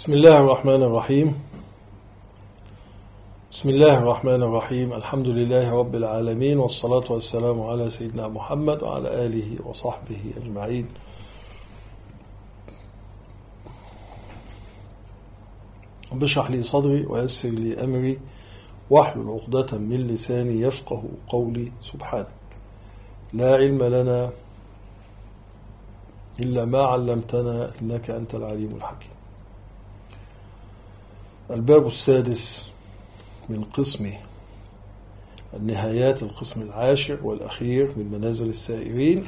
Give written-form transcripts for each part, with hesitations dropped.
بسم الله الرحمن الرحيم. بسم الله الرحمن الرحيم. الحمد لله رب العالمين، والصلاة والسلام على سيدنا محمد وعلى آله وصحبه أجمعين. رب اشرح لي صدري ويسر لي أمري واحلل عقدة من لساني يفقه قولي. سبحانك لا علم لنا إلا ما علمتنا إنك أنت العليم الحكيم. الباب السادس من قسم النهايات، القسم العاشر والأخير من منازل السائرين،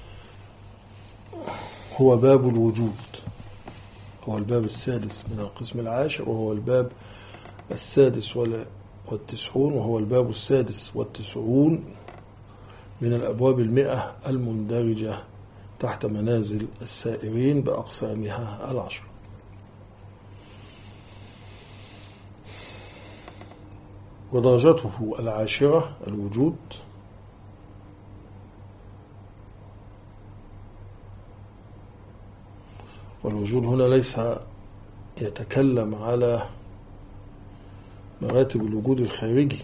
هو باب الوجود. هو الباب السادس من القسم العاشر، وهو الباب السادس والتسعون، وهو الباب السادس والتسعون من الأبواب 100 المندرجة تحت منازل السائرين بأقسامها 10. ودرجته 10 الوجود. والوجود هنا ليس يتكلم على مراتب الوجود الخارجي،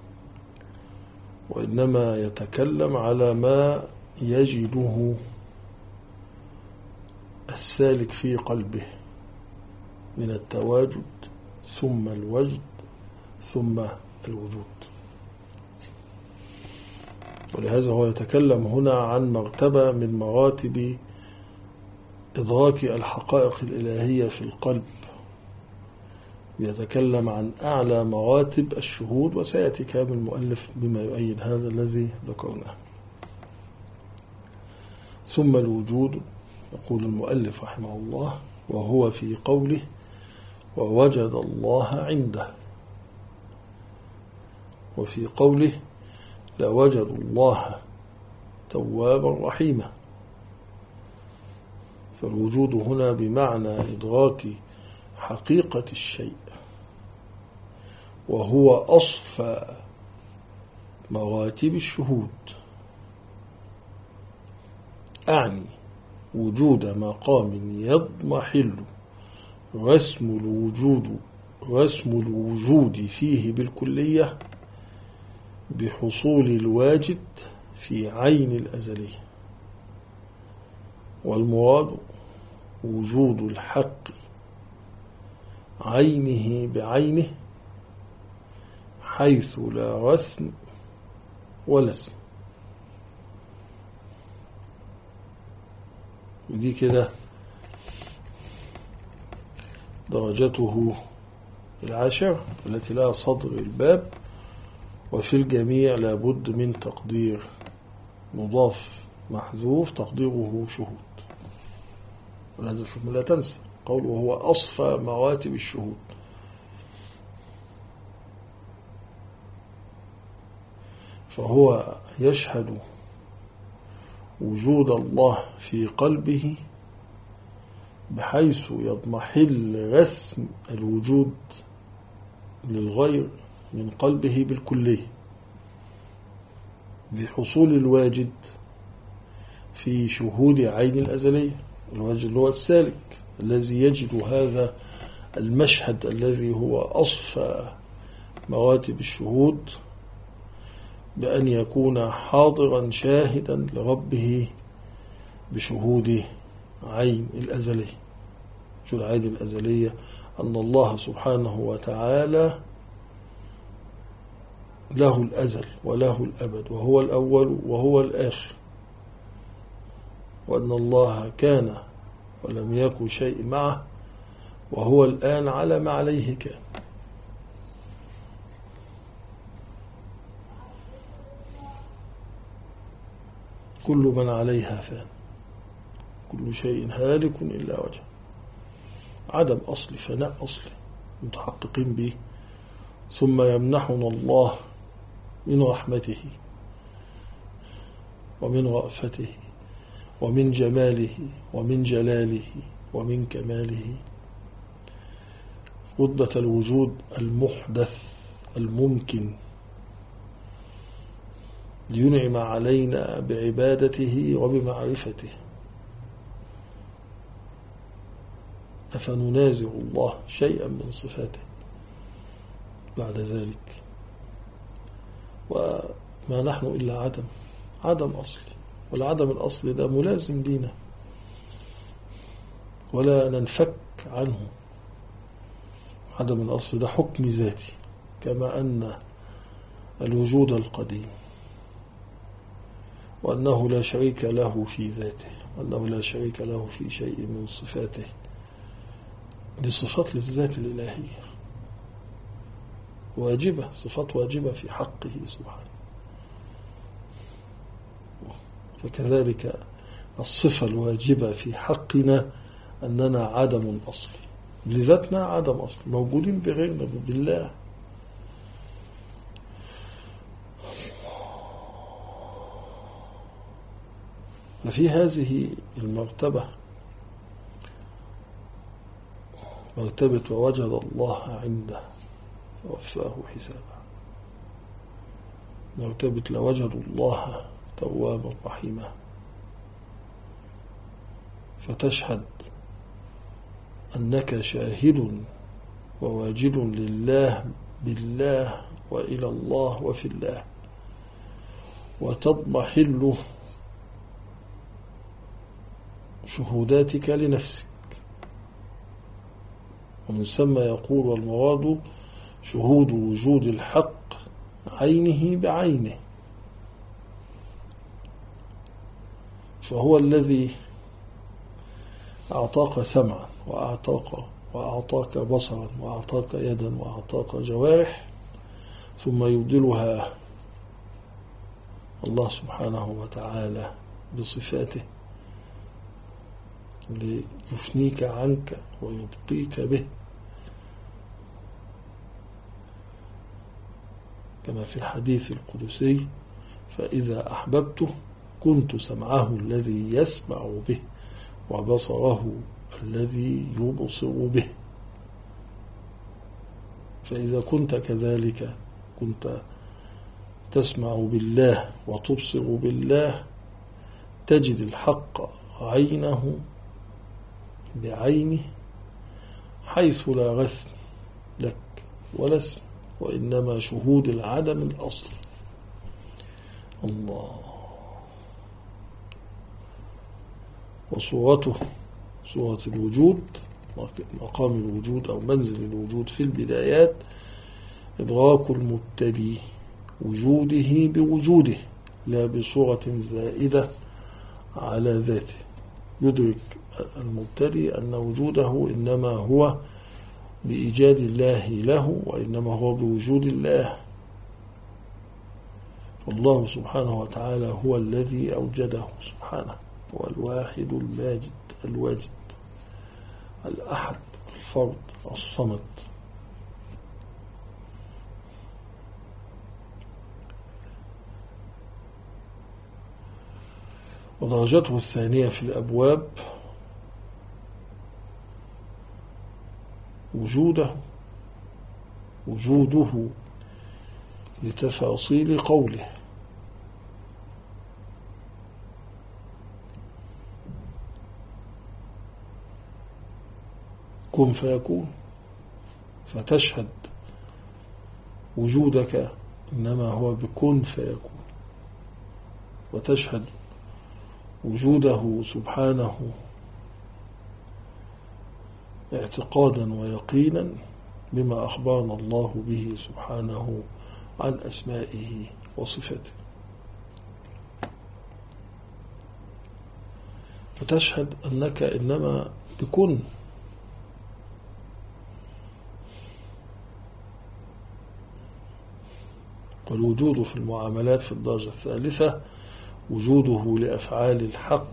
وإنما يتكلم على ما يجده السالك في قلبه من التواجد ثم الوجد ثم الوجود. ولهذا هو يتكلم هنا عن مرتبة من مراتب إدراك الحقائق الإلهية في القلب، يتكلم عن أعلى مراتب الشهود، وسيأتي كلام المؤلف بما يؤيد هذا الذي ذكرناه. ثم الوجود، يقول المؤلف رحمه الله، وهو في قوله ووجد الله عنده، وفي قوله لوجدوا الله توابا رحيما. فالوجود هنا بمعنى إدراك حقيقة الشيء، وهو أصفى مراتب الشهود. أعني وجود مقام يضمحل رسم الوجود فيه بالكلية بحصول الواجد في عين الأزلية. والمراد وجود الحق عينه بعينه، حيث لا رسم ولا اسم. ودي كده درجته 10 التي لها صدر الباب. وفي الجميع لابد من تقدير مضاف محذوف تقديره شهود. ولازم لا تنسى قوله وهو أصفى مراتب الشهود. فهو يشهد وجود الله في قلبه بحيث يضمحل رسم الوجود للغير من قلبه بالكلية، بحصول الواجد في شهود عين الأزلية. الواجد اللي هو السالك الذي يجد هذا المشهد الذي هو أصفى مراتب الشهود، بأن يكون حاضرا شاهدا لربه بشهود عين الأزلية. شهود عين الأزلية أن الله سبحانه وتعالى له الأزل وله الأبد، وهو الأول وهو الآخر، وأن الله كان ولم يكن شيء معه، وهو الآن على ما عليه كان. كل من عليها فان، كل شيء هالك إلا وجهه. عدم أصلي، فناء أصلي متحققين به. ثم يمنحنا الله من رحمته ومن رأفته ومن جماله ومن جلاله ومن كماله رتبة الوجود المحدث الممكن، لينعم علينا بعبادته وبمعرفته. أفننازع الله شيئا من صفاته بعد ذلك؟ وما نحن إلا عدم أصلي، والعدم الأصلي ده ملازم لينا ولا ننفك عنه. عدم الأصل ده حكم ذاتي، كما أن الوجود القديم، وأنه لا شريك له في ذاته، وأنه لا شريك له في شيء من صفاته. دي صفات للذات الإلهية واجبة، صفات واجبة في حقه سبحانه. فكذلك الصفة الواجبة في حقنا أننا عدم أصلي، لذاتنا عدم أصلي، موجودين بغيرنا بالله. ففي هذه المرتبة، مرتبة ووجد الله عنده فوفاه حسابه، مرتبة لوجدوا الله توابا رحيما، فتشهد أنك شاهد وواجد لله بالله وإلى الله وفي الله، وتضمحل شهوداتك لنفسك. ومن ثم يقول والمراد شهود وجود الحق عينه بعينه، فهو الذي أعطاك سمعا وأعطاك بصرا وأعطاك يدا وأعطاك جوارح، ثم يبدلها الله سبحانه وتعالى بصفاته ليفنيك عنك ويبقيك به، كما في الحديث القدسي: فإذا أحببته كنت سمعه الذي يسمع به وبصره الذي يبصر به. فإذا كنت كذلك، كنت تسمع بالله وتبصر بالله، تجد الحق عينه بعينه، حيث لا رسم لك ولا اسم، وإنما شهود العدم الأصلي. الله. وصورته صورة الوجود، مقام الوجود أو منزل الوجود في البدايات، إدراك المبتدي وجوده بوجوده لا بصورة زائدة على ذاته. يدرك المبتدي أن وجوده إنما هو بإيجاد الله له، وإنما هو بوجود الله. فالله سبحانه وتعالى هو الذي أوجده سبحانه، هو الواحد الماجد الواجد الأحد الفرد الصمد. ودرجته الثانية في الأبواب وجوده لتفاصيل قوله، كن فيكون، فتشهد وجودك إنما هو بكن فيكون، وتشهد وجوده سبحانه اعتقادا ويقينا بما أخبرنا الله به سبحانه عن أسمائه وصفاته. فتشهد أنك إنما بكن، والوجود في المعاملات في الدرجة الثالثة وجوده لأفعال الحق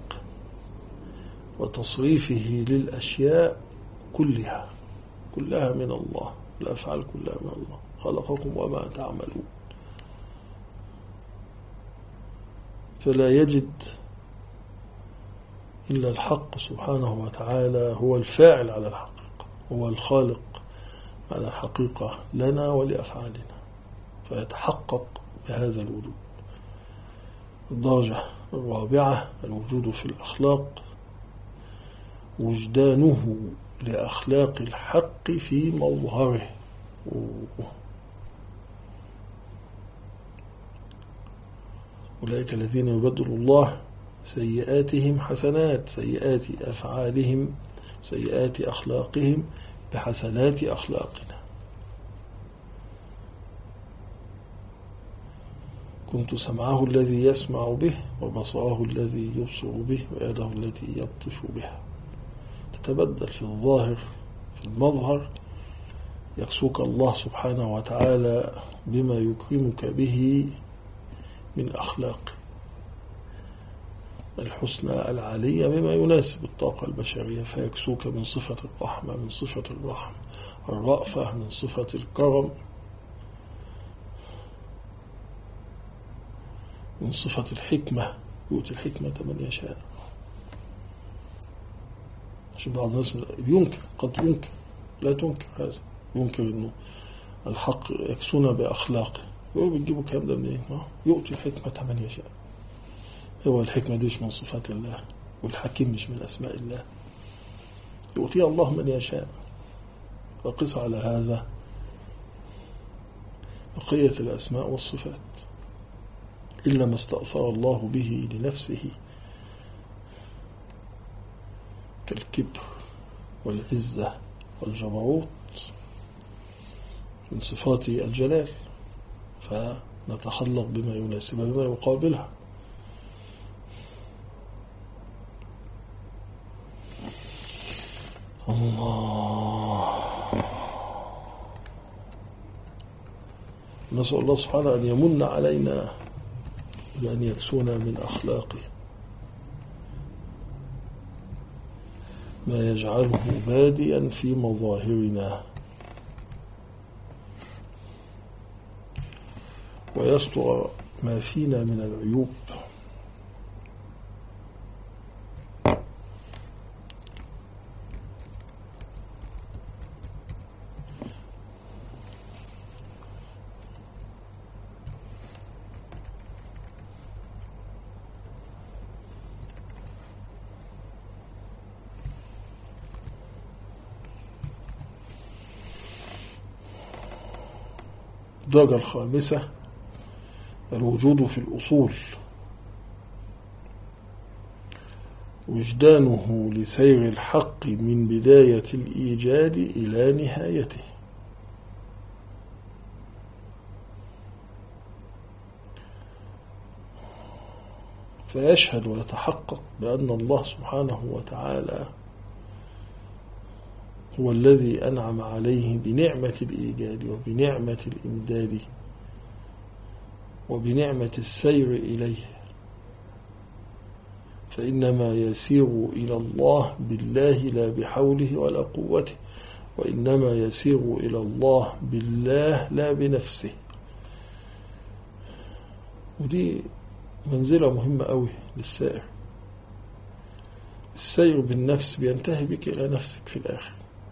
وتصريفه للأشياء كلها من الله، الأفعال كلها من الله، خلقكم وما تعملون. فلا يجد إلا الحق سبحانه وتعالى هو الفاعل على الحقيقة، هو الخالق على الحقيقة لنا ولأفعالنا، فيتحقق بهذا الوجود. الدرجة الرابعة الوجود في الأخلاق، وجدانه لأخلاق الحق في مظهره. أولئك الذين يبدل الله سيئاتهم حسنات، سيئات أفعالهم، سيئات أخلاقهم بحسنات أخلاقنا. كنت سمعه الذي يسمع به، وبصره الذي يبصر به، ويده التي يبطش بها. تتبدل في الظاهر، في المظهر يكسوك الله سبحانه وتعالى بما يكرمك به من أخلاق الحسنى العالية بما يناسب الطاقة البشرية، فيكسوك من صفة الرحمة، من صفة الرحم، الرأفة، من صفة الكرم، من صفة الحكمة. يؤتي الحكمة من يشاء. عشان بعض الناس ينكر، قد ينكر، لا تنكر هذا، ينكر انه الحق يكسونا بأخلاقه. يقول بتجيبوا الكلام ده منين؟ يؤتي الحكمة من يشاء. هو الحكمة دي مش من صفات الله، والحكيم مش من أسماء الله. يؤتي الله من يشاء. وقس على هذا بقية الأسماء والصفات، إلا ما استأثر الله به لنفسه كالكبر والعزة والجبروت من صفات الجلال، فنتخلق بما يناسبها بما يقابلها. الله. نسأل الله سبحانه أن يمن علينا بأن يكسونا من أخلاقه ما يجعله باديا في مظاهرنا، ويستر ما فينا من العيوب. الدرجة الخامسة الوجود في الأصول، وجدانه لسير الحق من بداية الإيجاد إلى نهايته. فيشهد ويتحقق بأن الله سبحانه وتعالى هو الذي أنعم عليه بنعمة الإيجاد وبنعمة الإمداد وبنعمة السير إليه، فإنما يسير إلى الله بالله لا بحوله ولا قوته، وإنما يسير إلى الله بالله لا بنفسه. ودي منزلة مهمة أوي للسائر. السير بالنفس بينتهي بك إلى نفسك في الآخر.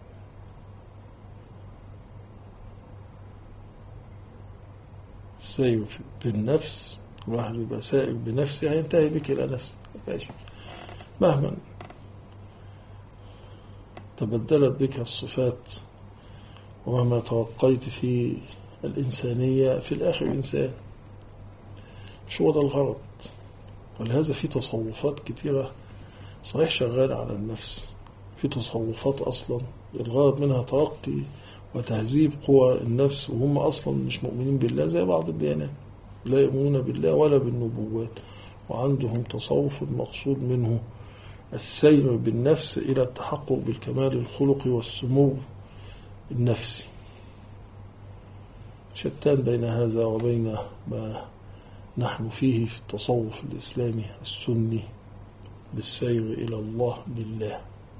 السير بالنفس، الواحد يبقى سائر بنفسه هينتهي بك إلى نفسك. مهما تبدلت بك الصفات ومهما توقيت في الإنسانية، في الآخر إنسان. مش هو ده الغرض. ولهذا في تصوفات كتيرة صحيح شغالة على النفس، في تصوفات أصلا الغرض منها ترقي وتهذيب قوى النفس، وهم أصلا مش مؤمنين بالله زي بعض الديانات، لا يؤمنون بالله ولا بالنبوات، وعندهم تصوف المقصود منه السير بالنفس إلى التحقق بالكمال الخلقي والسمو النفسي. شتان بين هذا وبين ما نحن فيه في التصوف الإسلامي السني بالسير إلى الله بالله،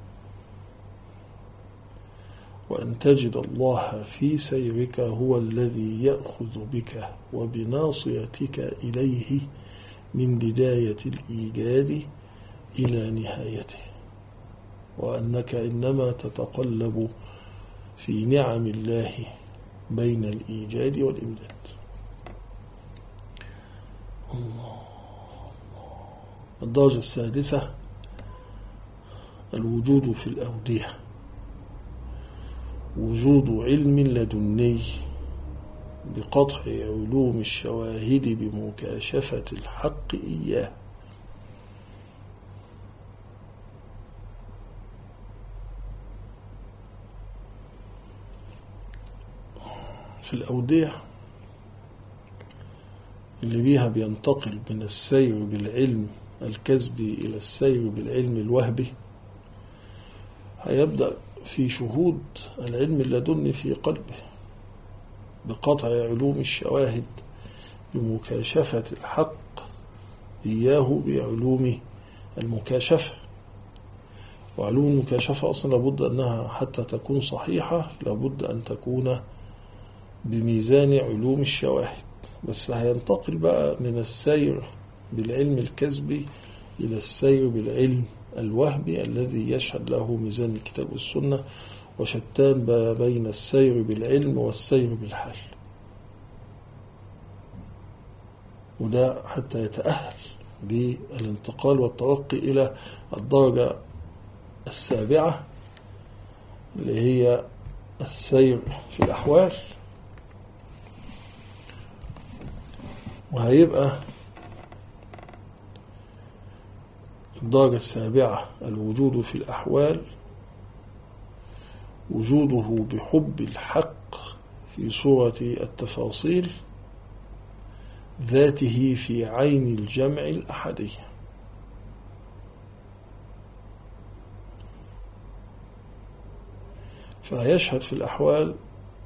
وأن تجد الله في سيرك هو الذي يأخذ بك وبناصيتك إليه من بداية الإيجاد إلى نهايته، وأنك إنما تتقلب في نعم الله بين الإيجاد والإمداد. الله. الدرجة السادسة الوجود في الأودية، وجود علم لدني بقطع علوم الشواهد بمكاشفة الحق إياه. في الأودية اللي بيها بينتقل من السير بالعلم الكسبي إلى السير بالعلم الوهبي، هيبدأ في شهود العلم اللدني في قلبه بقطع علوم الشواهد بمكاشفة الحق إياه بعلوم المكاشفة. وعلوم المكاشفة أصلا لابد أنها حتى تكون صحيحة لابد أن تكون بميزان علوم الشواهد. بس هينتقل بقى من السير بالعلم الكسبي إلى السير بالعلم الوهبي الذي يشهد له ميزان الكتاب والسنة، وشتان بين السير بالعلم والسير بالحال. وده حتى يتأهل للانتقال والترقي إلى الدرجة السابعة اللي هي السير في الأحوال. وهيبقى الدرجة السابعة الوجود في الأحوال، وجوده بحب الحق في صورة التفاصيل ذاته في عين الجمع الأحدية. فيشهد في الأحوال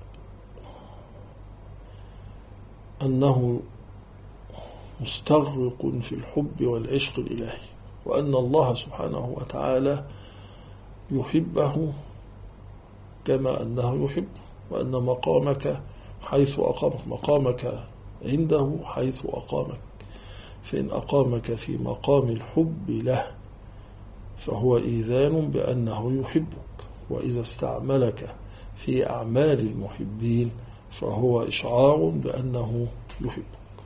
أنه مستغرق في الحب والعشق الإلهي، وأن الله سبحانه وتعالى يحبه كما أنه يحب، وأن مقامك حيث أقامك، مقامك عنده حيث أقامك، فإن أقامك في مقام الحب له فهو إيذان بأنه يحبك، وإذا استعملك في أعمال المحبين فهو إشعار بأنه يحبك.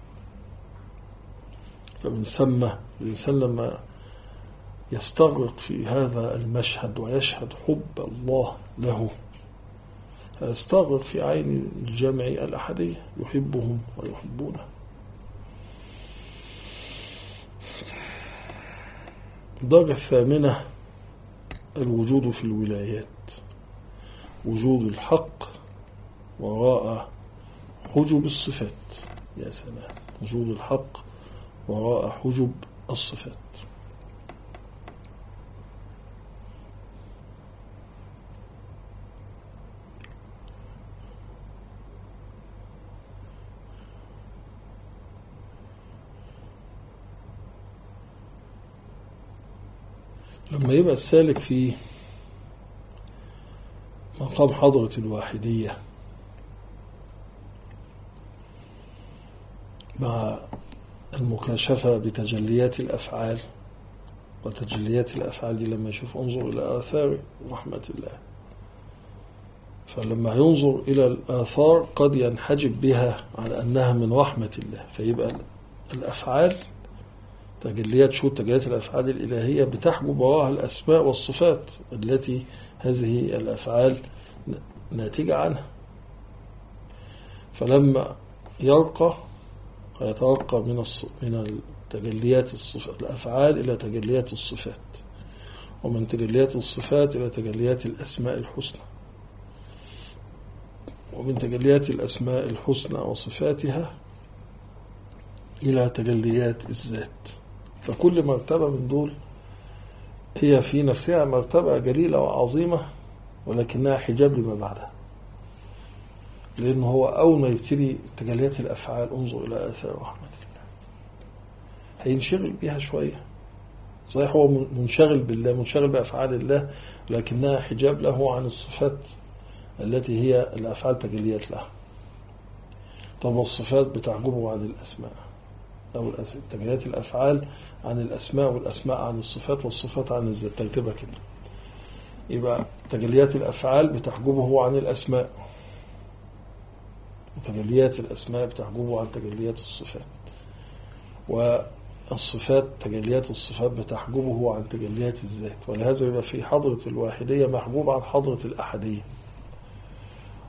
فمن ثم الإنسان لما يستغرق في هذا المشهد ويشهد حب الله له يستغرق في عين الجمع الأحدية، يحبهم ويحبونه. الدرجة الثامنة الوجود في الولايات، وجود الحق وراء حجب الصفات. يا سلام، وجود الحق وراء حجب الصفات. لما يبقى السالك في مقام حضرة الواحدية مع المكاشفة بتجليات الأفعال، وتجليات الأفعال دي لما يشوف انظر إلى آثار رحمة الله، فلما ينظر إلى الآثار قد ينحجب بها على أنها من رحمة الله، فيبقى الأفعال تجليات الأفعال الإلهية بتحجب وراها الأسماء والصفات التي هذه الأفعال ناتجة عنها. فلما يرقى يترقى من تجليات الأفعال إلى تجليات الصفات، ومن تجليات الصفات إلى تجليات الأسماء الحسنى، ومن تجليات الأسماء الحسنى وصفاتها إلى تجليات الذات. فكل مرتبة من دول هي في نفسها مرتبة جليلة وعظيمة، ولكنها حجاب لما بعدها، لأنه هو أول ما يبتدي تجليات الأفعال انظر إلى آثار رحمة الله هينشغل بها شوية. صحيح هو منشغل بالله، منشغل بأفعال الله، لكنها حجاب له عن الصفات التي هي الأفعال تجليات لها. طب الصفات بتحجبه عن الأسماء، أو تجليات الأفعال عن الأسماء، والأسماء عن الصفات، والصفات عن الذات، ترتيبها كده. يبقى تجليات الأفعال بتحجبه عن الأسماء، وتجليات الأسماء بتحجبه عن تجليات الصفات، والصفات تجليات الصفات بتحجبه عن تجليات الذات. ولهذا يبقى في حضرة الواحدية محجوب عن حضرة الأحدية.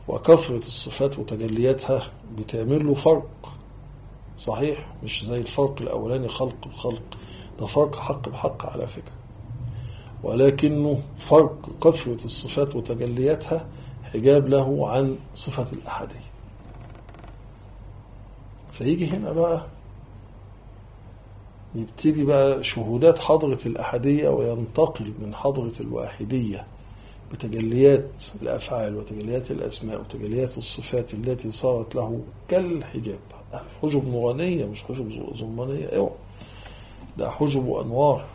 وكثرة الصفات وتجلياتها بتعمل له فرق صحيح، مش زي الفرق الأولاني خلق الخلق، ده فرق حق بحق على فكرة، ولكنه فرق كثرة الصفات وتجلياتها حجاب له عن صفة الأحدية. فيجي هنا بقى يبتدي بقى شهودات حضرة الأحدية وينتقل من حضرة الواحدية بتجليات الأفعال وتجليات الأسماء وتجليات الصفات التي صارت له كالحجاب. حجب نورانية مش حجب ظلمانية، اوعى، ده حجب وأنوار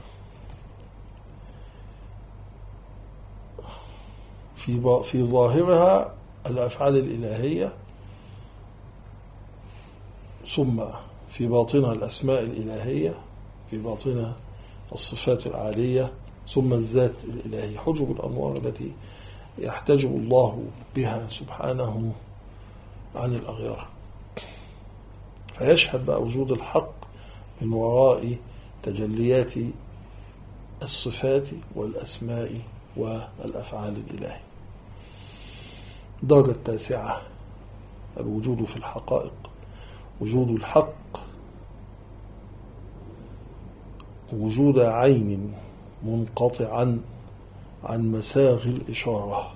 في ظاهرها الأفعال الإلهية، ثم في باطنها الأسماء الإلهية، في باطنها الصفات العالية، ثم الذات الإلهية. حجب الأنوار التي يحتجب الله بها سبحانه عن الأغيار. فيشهد بقى وجود الحق من وراء تجليات الصفات والأسماء والأفعال الإلهية. الدرجة التاسعة الوجود في الحقائق، وجود الحق وجود عين منقطعا عن مساغ الإشارة،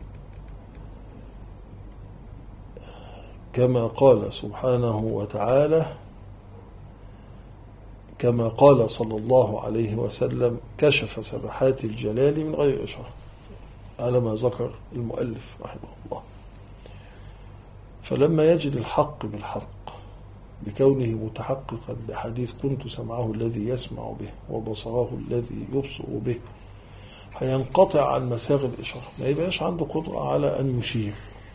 كما قال سبحانه وتعالى، كما قال صلى الله عليه وسلم: كشف سبحات الجلال من غير إشارة، على ما ذكر المؤلف رحمه الله. فلما يجد الحق بالحق بكونه متحققا بحديث كنت سمعه الذي يسمع به وبصره الذي يبصر به، هينقطع عن مساغ الإشارة، ما يبقاش عنده قدرة على أن يشير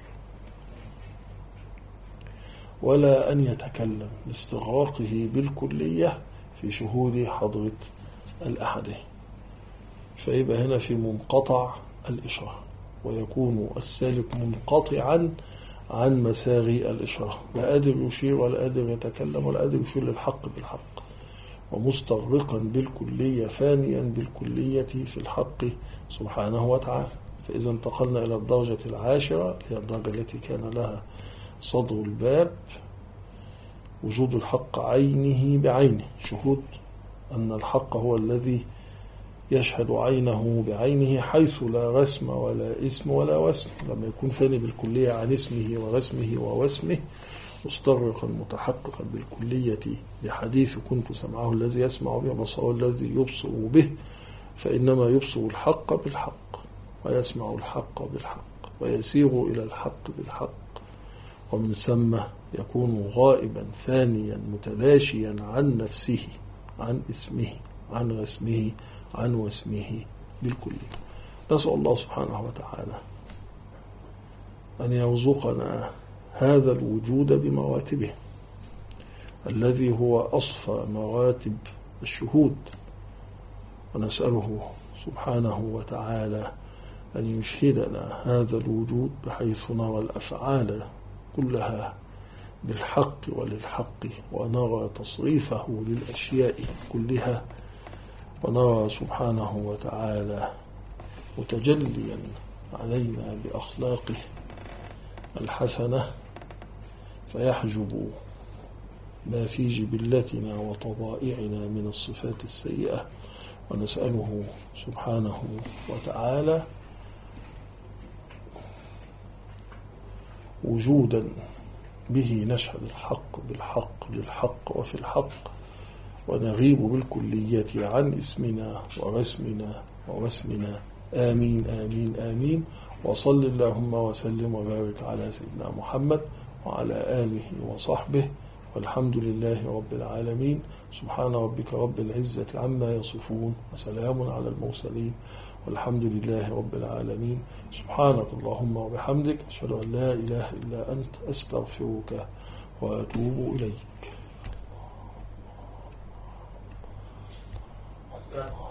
ولا أن يتكلم لاستغراقه بالكلية في شهود حضرة الأحدية. فيبقى هنا في منقطع الإشارة، ويكون السالك منقطعا عن مساغ الإشارة، لا قادر يشير ولا قادر يتكلم ولا قادر يشير للحق بالحق، ومستغرقا بالكلية فانيا بالكلية في الحق سبحانه وتعالى. فإذا انتقلنا إلى الدرجة العاشرة، هي الدرجة التي كان لها صدر الباب، وجود الحق عينه بعينه، شهود أن الحق هو الذي يشهد عينه بعينه، حيث لا رسم ولا اسم ولا وسم. لما يكون فاني بالكلية عن اسمه ورسمه ووسمه، مستغرقا متحققا بالكلية بحديث كنت سمعه الذي يسمع به وبصره الذي يبصر به، فإنما يبصر الحق بالحق ويسمع الحق بالحق ويسير إلى الحق بالحق، ومن ثم يكون غائبا فانيا متلاشيا عن نفسه، عن اسمه، عن رسمه، عن واسمه بالكلية. نسأل الله سبحانه وتعالى أن يرزقنا هذا الوجود بمراتبه الذي هو أصفى مراتب الشهود، ونسأله سبحانه وتعالى أن يشهدنا هذا الوجود بحيث نرى الأفعال كلها بالحق وللحق، ونرى تصريفه للأشياء كلها، ونرى سبحانه وتعالى متجليا علينا بأخلاقه الحسنة، فيحجب ما في جبلتنا وطبائعنا من الصفات السيئة. ونسأله سبحانه وتعالى وجودا به نشهد الحق بالحق للحق وفي الحق، ونغيب بالكلية عن اسمنا ورسمنا ووسمنا. آمين آمين آمين. وصل اللهم وسلم وبارك على سيدنا محمد وعلى آله وصحبه، والحمد لله رب العالمين. سبحان ربك رب العزة عما يصفون، وسلام على المرسلين، والحمد لله رب العالمين. سبحانك اللهم وبحمدك، أشهد أن لا إله إلا أنت، أستغفرك وأتوب إليك.